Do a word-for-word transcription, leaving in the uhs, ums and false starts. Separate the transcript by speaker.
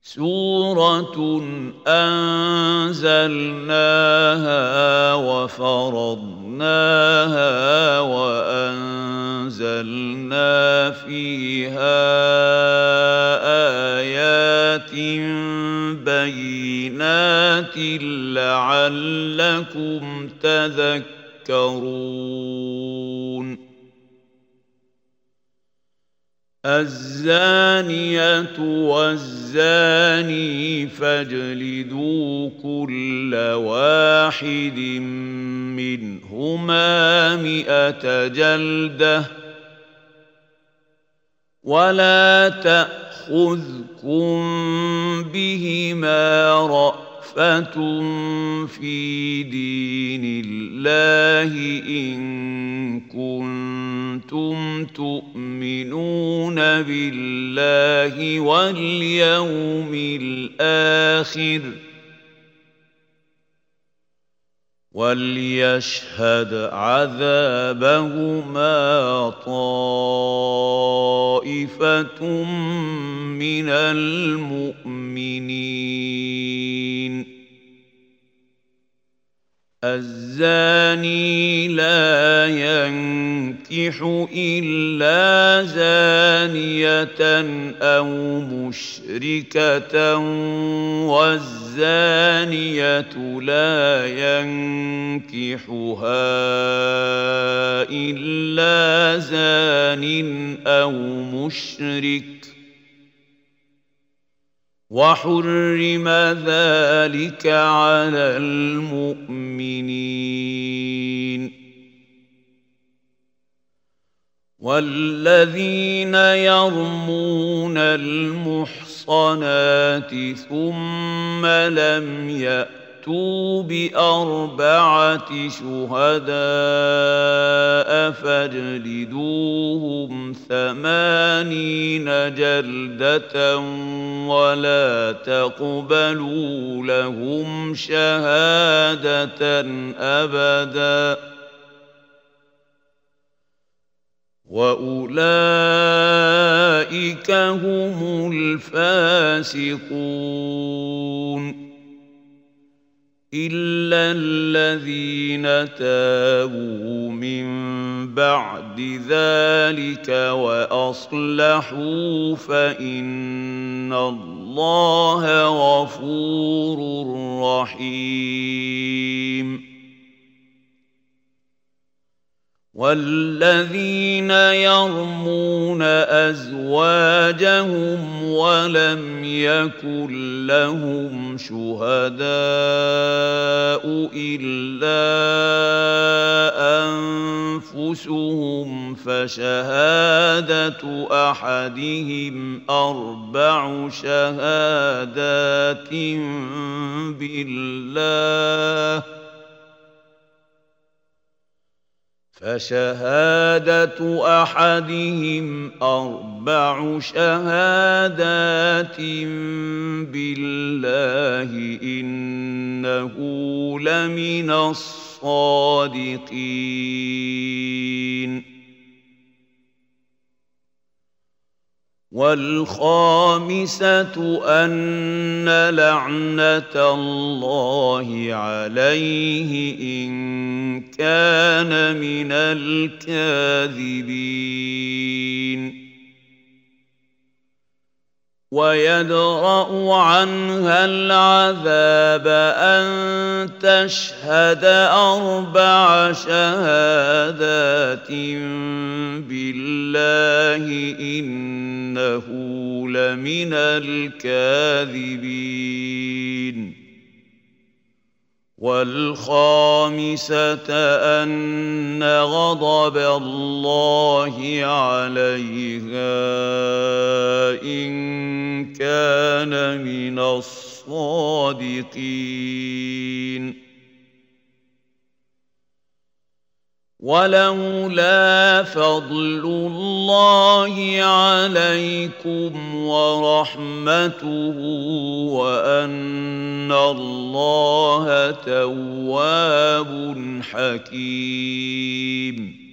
Speaker 1: سورة أنزلناها وفرضناها وأنزلنا فيها آيات بينات لعلكم تذكرون الزانية والزاني فاجلدوا كل واحد منهما مئة جلدة ولا تأخذكم بهما رأفة في دين الله إن كنتم تؤمنون بالله واليوم الآخر وليشهد عذابهما طائفة من المؤمنين الزاني لا ينكح إلا زانية أو مشركة والزانية لا ينكحها إلا زان أو مشرك وحرم ذلك على المؤمنين والذين يرمون المحصنات ثم لم يأتوا بأربعة شهداء فاجلدوهم ثمانين جلدة ولا تقبلوا لهم شهادة أبدا وأولئك هم الفاسقون إلا الذين تابوا من بعد ذلك وأصلحوا فإن الله غفور رحيم والذين يرمون أزواجهم ولم يكن لهم شهداء إلا أنفسهم فشهادة أحدهم أربع شهادات بالله فشهادة أحدهم أربع شهادات بالله إنه لمن الصادقين والخامسة أن لعنة الله عليه إن كان من الكاذبين ويدرأ عنها العذاب أن تشهد أربع شهادات بالله إنه لمن الكاذبين والخامسة أن غضب الله عليها إن كان من الصادقين ولولا فضل الله عليكم ورحمته وأن الله تواب حكيم